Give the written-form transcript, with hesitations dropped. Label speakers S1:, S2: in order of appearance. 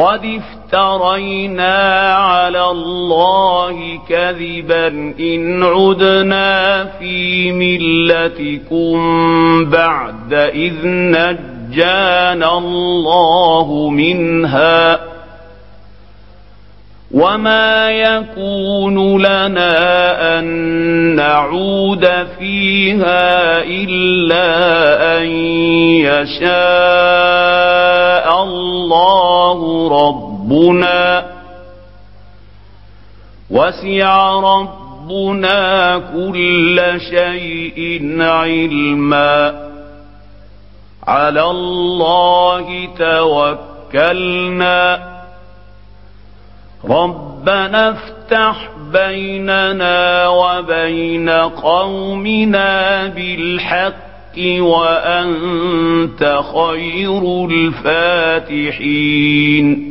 S1: قد افترينا على الله كذبا إن عدنا في ملتكم بعد إذ نجانا الله منها وما يكون لنا أن نعود فيها إلا أن يشاء الله ربنا وسع ربنا كل شيء علما على الله توكلنا ربنا افتح بيننا وبين قومنا بالحق وأنت خير الفاتحين